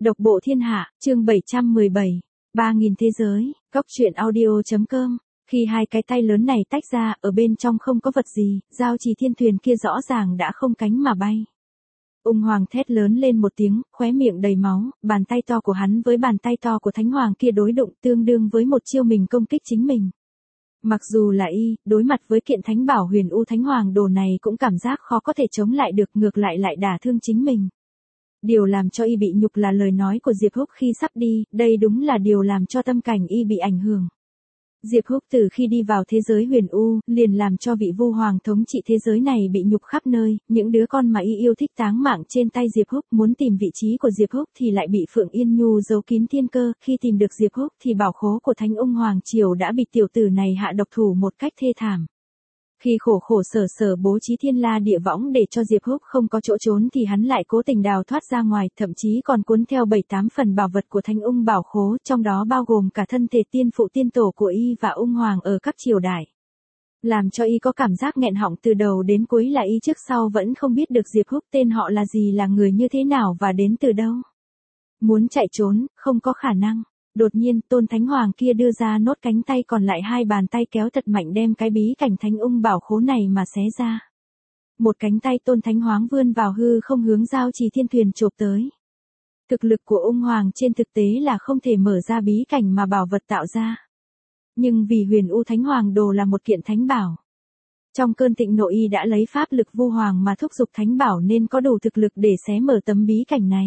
Độc bộ thiên hạ, chương 717, 3000 thế giới, góc truyện audio.com. Khi hai cái tay lớn này tách ra, ở bên trong không có vật gì, giao trì thiên thuyền kia rõ ràng đã không cánh mà bay. Ung Hoàng thét lớn lên một tiếng, khóe miệng đầy máu, bàn tay to của hắn với bàn tay to của Thánh Hoàng kia đối đụng tương đương với một chiêu mình công kích chính mình. Mặc dù là đối mặt với kiện Thánh Bảo Huyền U Thánh Hoàng đồ này cũng cảm giác khó có thể chống lại được, ngược lại đả thương chính mình. Điều làm cho bị nhục là lời nói của Diệp Húc khi sắp đi, đây đúng là điều làm cho tâm cảnh bị ảnh hưởng. Diệp Húc từ khi đi vào thế giới Huyền U, liền làm cho vị Vu Hoàng thống trị thế giới này bị nhục khắp nơi, những đứa con mà yêu thích táng mạng trên tay Diệp Húc, muốn tìm vị trí của Diệp Húc thì lại bị Phượng Yên Nhu giấu kín thiên cơ, khi tìm được Diệp Húc thì bảo khố của Thánh Ung Hoàng Triều đã bị tiểu tử này hạ độc thủ một cách thê thảm. Khi khổ sở bố trí thiên la địa võng để cho Diệp Húc không có chỗ trốn thì hắn lại cố tình đào thoát ra ngoài, thậm chí còn cuốn theo 7-8 phần bảo vật của Thánh Ung bảo khố, trong đó bao gồm cả thân thể tiên phụ tiên tổ của và Ung Hoàng ở các triều đại. Làm cho có cảm giác nghẹn họng từ đầu đến cuối, là trước sau vẫn không biết được Diệp Húc tên họ là gì, là người như thế nào và đến từ đâu. Muốn chạy trốn, không có khả năng. Đột nhiên, Tôn Thánh Hoàng kia đưa ra nốt cánh tay, còn lại hai bàn tay kéo thật mạnh đem cái bí cảnh Thánh Ung bảo khố này mà xé ra. Một cánh tay Tôn Thánh Hoàng vươn vào hư không hướng giao trì thiên thuyền chộp tới. Thực lực của Ung Hoàng trên thực tế là không thể mở ra bí cảnh mà bảo vật tạo ra. Nhưng vì Huyền U Thánh Hoàng đồ là một kiện thánh bảo. Trong cơn thịnh nộ đã lấy pháp lực Vu Hoàng mà thúc giục thánh bảo nên có đủ thực lực để xé mở tấm bí cảnh này.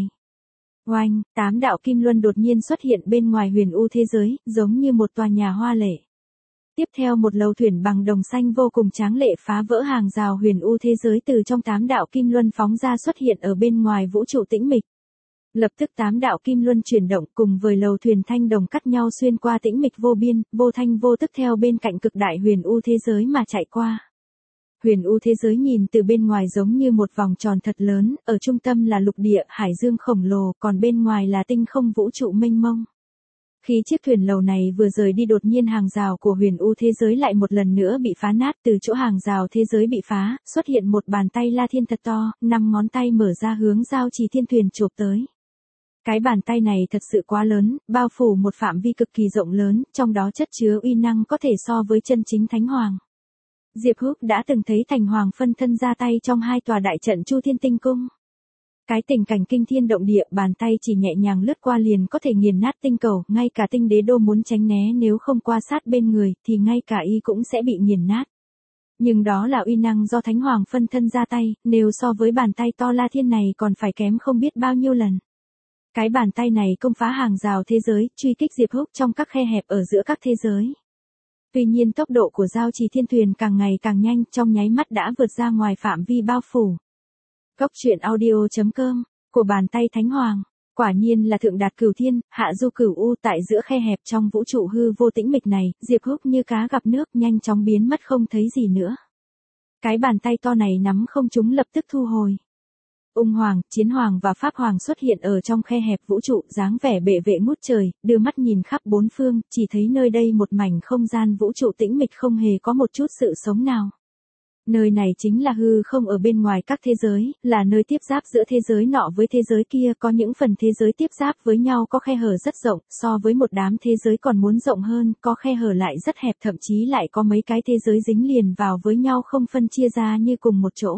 Oanh, 8 đạo kim luân đột nhiên xuất hiện bên ngoài Huyền U thế giới, giống như một tòa nhà hoa lệ. Tiếp theo một lầu thuyền bằng đồng xanh vô cùng tráng lệ phá vỡ hàng rào Huyền U thế giới, từ trong 8 đạo kim luân phóng ra xuất hiện ở bên ngoài vũ trụ tĩnh mịch. Lập tức 8 đạo kim luân chuyển động cùng với lầu thuyền thanh đồng cắt nhau xuyên qua tĩnh mịch vô biên, vô thanh vô tức theo bên cạnh cực đại Huyền U thế giới mà chạy qua. Huyền U thế giới nhìn từ bên ngoài giống như một vòng tròn thật lớn, ở trung tâm là lục địa, hải dương khổng lồ, còn bên ngoài là tinh không vũ trụ mênh mông. Khi chiếc thuyền lầu này vừa rời đi, đột nhiên hàng rào của Huyền U thế giới lại một lần nữa bị phá nát, từ chỗ hàng rào thế giới bị phá, xuất hiện một bàn tay La Thiên thật to, 5 ngón tay mở ra hướng giao trì thiên thuyền chộp tới. Cái bàn tay này thật sự quá lớn, bao phủ một phạm vi cực kỳ rộng lớn, trong đó chất chứa uy năng có thể so với chân chính Thánh Hoàng. Diệp Húc đã từng thấy Thành Hoàng phân thân ra tay trong 2 tòa đại trận Chu Thiên Tinh Cung. Cái tình cảnh kinh thiên động địa, bàn tay chỉ nhẹ nhàng lướt qua liền có thể nghiền nát tinh cầu, ngay cả tinh đế đô muốn tránh né nếu không qua sát bên người, thì ngay cả cũng sẽ bị nghiền nát. Nhưng đó là uy năng do Thánh Hoàng phân thân ra tay, nếu so với bàn tay to La Thiên này còn phải kém không biết bao nhiêu lần. Cái bàn tay này công phá hàng rào thế giới, truy kích Diệp Húc trong các khe hẹp ở giữa các thế giới. Tuy nhiên tốc độ của giao trì thiên thuyền càng ngày càng nhanh, trong nháy mắt đã vượt ra ngoài phạm vi bao phủ. Góc truyện audio.com, của bàn tay Thánh Hoàng, quả nhiên là thượng đạt cửu thiên, hạ du cửu u, tại giữa khe hẹp trong vũ trụ hư vô tĩnh mịch này, Diệp Húc như cá gặp nước nhanh chóng biến mất không thấy gì nữa. Cái bàn tay to này nắm không trúng lập tức thu hồi. Ung Hoàng, Chiến Hoàng và Pháp Hoàng xuất hiện ở trong khe hẹp vũ trụ, dáng vẻ bệ vệ ngút trời, đưa mắt nhìn khắp bốn phương, chỉ thấy nơi đây một mảnh không gian vũ trụ tĩnh mịch không hề có một chút sự sống nào. Nơi này chính là hư không ở bên ngoài các thế giới, là nơi tiếp giáp giữa thế giới nọ với thế giới kia, có những phần thế giới tiếp giáp với nhau có khe hở rất rộng, so với một đám thế giới còn muốn rộng hơn, có khe hở lại rất hẹp, thậm chí lại có mấy cái thế giới dính liền vào với nhau không phân chia ra như cùng một chỗ.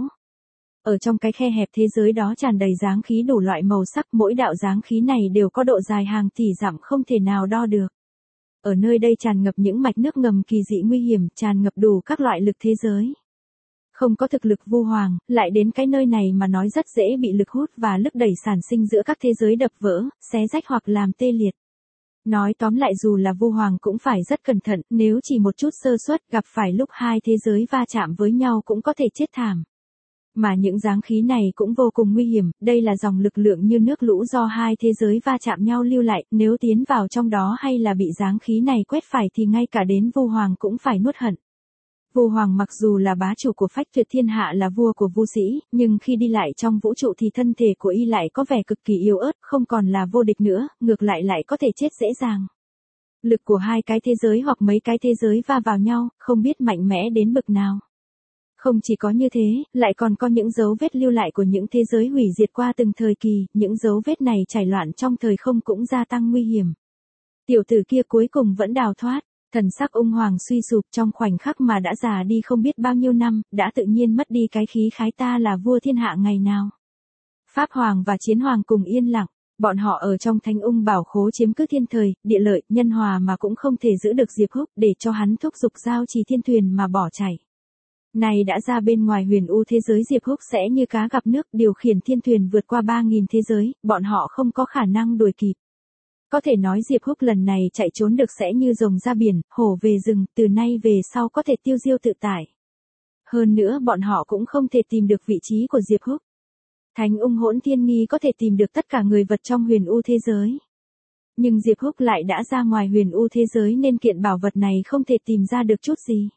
Ở trong cái khe hẹp thế giới đó tràn đầy dáng khí đủ loại màu sắc, mỗi đạo dáng khí này đều có độ dài hàng tỷ dặm không thể nào đo được. Ở nơi đây tràn ngập những mạch nước ngầm kỳ dị nguy hiểm, tràn ngập đủ các loại lực thế giới. Không có thực lực Vu Hoàng, lại đến cái nơi này mà nói rất dễ bị lực hút và lực đẩy sản sinh giữa các thế giới đập vỡ, xé rách hoặc làm tê liệt. Nói tóm lại, dù là Vu Hoàng cũng phải rất cẩn thận, nếu chỉ một chút sơ suất gặp phải lúc hai thế giới va chạm với nhau cũng có thể chết thảm. Mà những dáng khí này cũng vô cùng nguy hiểm, đây là dòng lực lượng như nước lũ do hai thế giới va chạm nhau lưu lại, nếu tiến vào trong đó hay là bị dáng khí này quét phải thì ngay cả đến Vu Hoàng cũng phải nuốt hận. Vu Hoàng mặc dù là bá chủ của phách tuyệt thiên hạ, là vua của vu sĩ, nhưng khi đi lại trong vũ trụ thì thân thể của lại có vẻ cực kỳ yếu ớt, không còn là vô địch nữa, ngược lại có thể chết dễ dàng. Lực của hai cái thế giới hoặc mấy cái thế giới va vào nhau, không biết mạnh mẽ đến bực nào. Không chỉ có như thế, lại còn có những dấu vết lưu lại của những thế giới hủy diệt qua từng thời kỳ, những dấu vết này chảy loạn trong thời không cũng gia tăng nguy hiểm. Tiểu tử kia cuối cùng vẫn đào thoát, thần sắc ung hoàng suy sụp trong khoảnh khắc mà đã già đi không biết bao nhiêu năm, đã tự nhiên mất đi cái khí khái ta là vua thiên hạ ngày nào. Pháp hoàng và chiến hoàng cùng yên lặng, bọn họ ở trong Thánh Ung Bảo Khố chiếm cứ thiên thời, địa lợi, nhân hòa mà cũng không thể giữ được Diệp Húc để cho hắn thúc giục giao trì thiên thuyền mà bỏ chạy. Này đã ra bên ngoài huyền u thế giới Diệp Húc sẽ như cá gặp nước điều khiển thiên thuyền vượt qua 3.000 thế giới, bọn họ không có khả năng đuổi kịp. Có thể nói Diệp Húc lần này chạy trốn được sẽ như rồng ra biển, hổ về rừng, từ nay về sau có thể tiêu diêu tự tại. Hơn nữa bọn họ cũng không thể tìm được vị trí của Diệp Húc. Thánh Ung Hỗn Thiên Nghi có thể tìm được tất cả người vật trong huyền u thế giới. Nhưng Diệp Húc lại đã ra ngoài huyền u thế giới nên kiện bảo vật này không thể tìm ra được chút gì.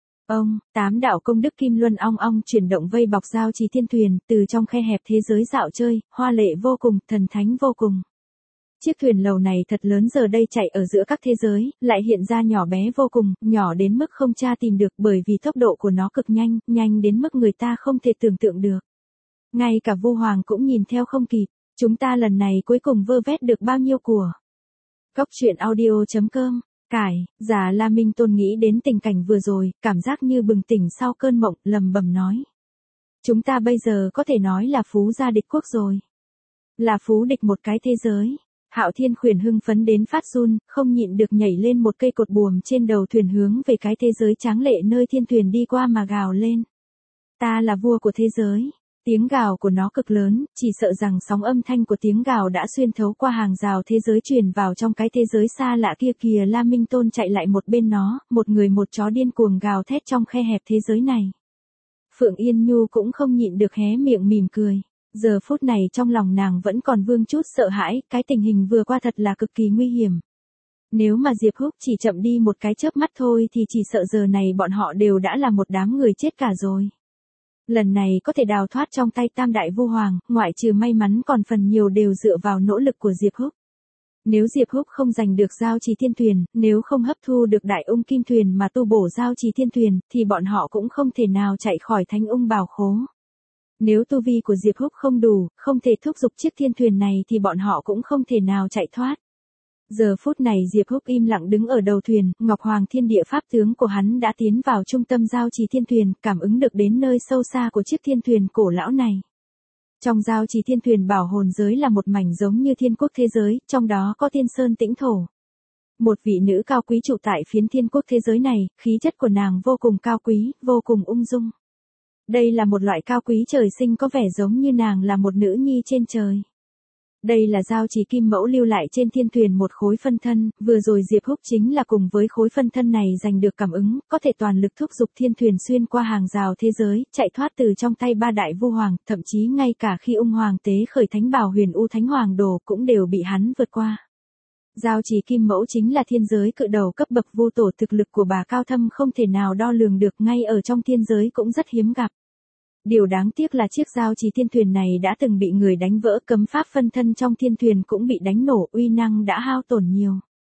Tám đạo công đức kim luân ong ong chuyển động vây bọc giao trì thiên thuyền, từ trong khe hẹp thế giới dạo chơi, hoa lệ vô cùng, thần thánh vô cùng. Chiếc thuyền lầu này thật lớn giờ đây chạy ở giữa các thế giới, lại hiện ra nhỏ bé vô cùng, nhỏ đến mức không tra tìm được bởi vì tốc độ của nó cực nhanh, nhanh đến mức người ta không thể tưởng tượng được. Ngay cả Vu Hoàng cũng nhìn theo không kịp, chúng ta lần này cuối cùng vơ vét được bao nhiêu của. Cốc truyện audio.com. Già La Minh Tôn nghĩ đến tình cảnh vừa rồi, cảm giác như bừng tỉnh sau cơn mộng, lầm bầm nói. Chúng ta bây giờ có thể nói là phú gia địch quốc rồi. Là phú địch một cái thế giới. Hạo Thiên Khuyển hưng phấn đến phát run, không nhịn được nhảy lên một cây cột buồm trên đầu thuyền hướng về cái thế giới tráng lệ nơi thiên thuyền đi qua mà gào lên. Ta là vua của thế giới. Tiếng gào của nó cực lớn, chỉ sợ rằng sóng âm thanh của tiếng gào đã xuyên thấu qua hàng rào thế giới truyền vào trong cái thế giới xa lạ kia kìa. La Minh Tôn chạy lại một bên nó, một người một chó điên cuồng gào thét trong khe hẹp thế giới này. Phượng Yên Nhu cũng không nhịn được hé miệng mỉm cười. Giờ phút này trong lòng nàng vẫn còn vương chút sợ hãi, cái tình hình vừa qua thật là cực kỳ nguy hiểm. Nếu mà Diệp Húc chỉ chậm đi một cái chớp mắt thôi thì chỉ sợ giờ này bọn họ đều đã là một đám người chết cả rồi. Lần này có thể đào thoát trong tay Tam Đại Vu Hoàng, ngoại trừ may mắn còn phần nhiều đều dựa vào nỗ lực của Diệp Húc. Nếu Diệp Húc không giành được giao trì thiên thuyền, nếu không hấp thu được Đại Ung Kim Thuyền mà tu bổ giao trì thiên thuyền, thì bọn họ cũng không thể nào chạy khỏi Thánh Ung Bảo Khố. Nếu tu vi của Diệp Húc không đủ, không thể thúc giục chiếc thiên thuyền này thì bọn họ cũng không thể nào chạy thoát. Giờ phút này Diệp Húc im lặng đứng ở đầu thuyền, Ngọc Hoàng Thiên Địa pháp tướng của hắn đã tiến vào trung tâm giao trì thiên thuyền, cảm ứng được đến nơi sâu xa của chiếc thiên thuyền cổ lão này. Trong giao trì thiên thuyền bảo hồn giới là một mảnh giống như thiên quốc thế giới, trong đó có thiên sơn tĩnh thổ. Một vị nữ cao quý trụ tại phiến thiên quốc thế giới này, khí chất của nàng vô cùng cao quý, vô cùng ung dung. Đây là một loại cao quý trời sinh có vẻ giống như nàng là một nữ nhi trên trời. Đây là giao trì kim mẫu lưu lại trên thiên thuyền một khối phân thân, vừa rồi Diệp Húc chính là cùng với khối phân thân này giành được cảm ứng, có thể toàn lực thúc giục thiên thuyền xuyên qua hàng rào thế giới, chạy thoát từ trong tay ba đại vu hoàng, thậm chí ngay cả khi ung hoàng tế khởi thánh bảo huyền u thánh hoàng đồ cũng đều bị hắn vượt qua. Giao trì kim mẫu chính là thiên giới cự đầu cấp bậc vu tổ, thực lực của bà cao thâm không thể nào đo lường được, ngay ở trong thiên giới cũng rất hiếm gặp. Điều đáng tiếc là chiếc giao trì thiên thuyền này đã từng bị người đánh vỡ, cấm pháp phân thân trong thiên thuyền cũng bị đánh nổ, uy năng đã hao tổn nhiều.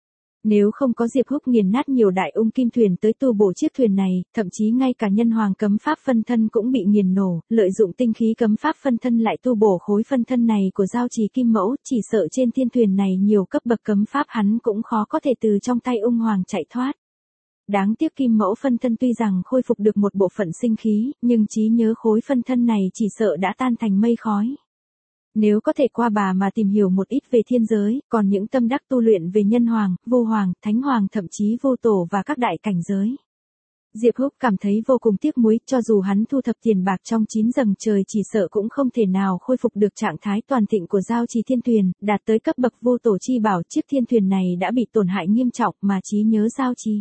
Nếu không có Diệp Húc nghiền nát nhiều Đại Ung Kim Thuyền tới tu bổ chiếc thuyền này, thậm chí ngay cả nhân hoàng cấm pháp phân thân cũng bị nghiền nổ, lợi dụng tinh khí cấm pháp phân thân lại tu bổ khối phân thân này của giao trì kim mẫu, chỉ sợ trên thiên thuyền này nhiều cấp bậc cấm pháp hắn cũng khó có thể từ trong tay ung hoàng chạy thoát. Đáng tiếc kim mẫu phân thân tuy rằng khôi phục được một bộ phận sinh khí, nhưng trí nhớ khối phân thân này chỉ sợ đã tan thành mây khói. Nếu có thể qua bà mà tìm hiểu một ít về thiên giới, còn những tâm đắc tu luyện về nhân hoàng, vô hoàng, thánh hoàng, thậm chí vô tổ và các đại cảnh giới. Diệp Húc cảm thấy vô cùng tiếc nuối, cho dù hắn thu thập tiền bạc trong 9 giầng trời chỉ sợ cũng không thể nào khôi phục được trạng thái toàn thịnh của giao trì thiên thuyền, đạt tới cấp bậc vô tổ chi bảo. Chiếc thiên thuyền này đã bị tổn hại nghiêm trọng mà trí nhớ giao trì.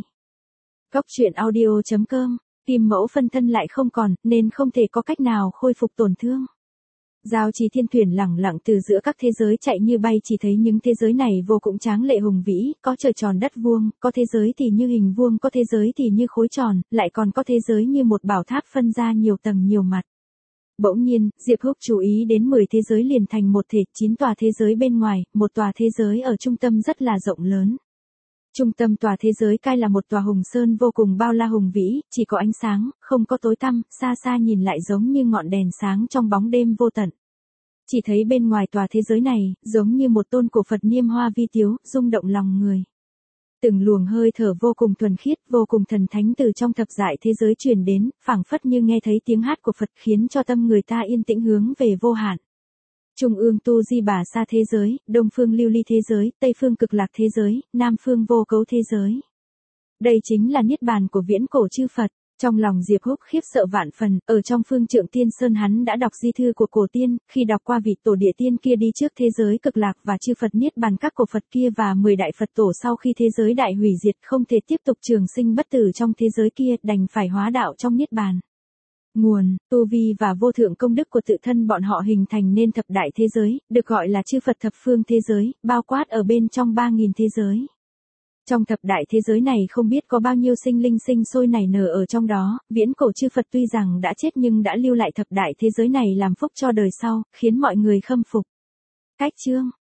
Cốc truyện audio.com, kim mẫu phân thân lại không còn, nên không thể có cách nào khôi phục tổn thương. Giao trì thiên thuyền lẳng lặng từ giữa các thế giới chạy như bay, chỉ thấy những thế giới này vô cùng tráng lệ hùng vĩ, có trời tròn đất vuông, có thế giới thì như hình vuông, có thế giới thì như khối tròn, lại còn có thế giới như một bảo tháp phân ra nhiều tầng nhiều mặt. Bỗng nhiên, Diệp Húc chú ý đến 10 thế giới liền thành một thể, 9 tòa thế giới bên ngoài, một tòa thế giới ở trung tâm rất là rộng lớn. Trung tâm tòa thế giới cai là một tòa hùng sơn vô cùng bao la hùng vĩ, chỉ có ánh sáng, không có tối tăm, xa xa nhìn lại giống như ngọn đèn sáng trong bóng đêm vô tận. Chỉ thấy bên ngoài tòa thế giới này, giống như một tôn cổ Phật niêm hoa vi tiếu, rung động lòng người. Từng luồng hơi thở vô cùng thuần khiết, vô cùng thần thánh từ trong thập giải thế giới truyền đến, phảng phất như nghe thấy tiếng hát của Phật khiến cho tâm người ta yên tĩnh hướng về vô hạn. Trung ương tu di bà sa thế giới, đông phương lưu ly thế giới, tây phương cực lạc thế giới, nam phương vô cấu thế giới. Đây chính là niết bàn của viễn cổ chư Phật. Trong lòng Diệp Húc khiếp sợ vạn phần, ở trong phương Trượng Tiên Sơn hắn đã đọc di thư của cổ tiên, khi đọc qua vị tổ địa tiên kia đi trước thế giới cực lạc và chư Phật niết bàn các cổ Phật kia và 10 đại Phật tổ sau khi thế giới đại hủy diệt không thể tiếp tục trường sinh bất tử trong thế giới kia, đành phải hóa đạo trong niết bàn. Nguồn, tu vi và vô thượng công đức của tự thân bọn họ hình thành nên thập đại thế giới, được gọi là chư Phật thập phương thế giới, bao quát ở bên trong 3.000 thế giới. Trong thập đại thế giới này không biết có bao nhiêu sinh linh sinh sôi nảy nở ở trong đó, viễn cổ chư Phật tuy rằng đã chết nhưng đã lưu lại thập đại thế giới này làm phúc cho đời sau, khiến mọi người khâm phục. Cách chương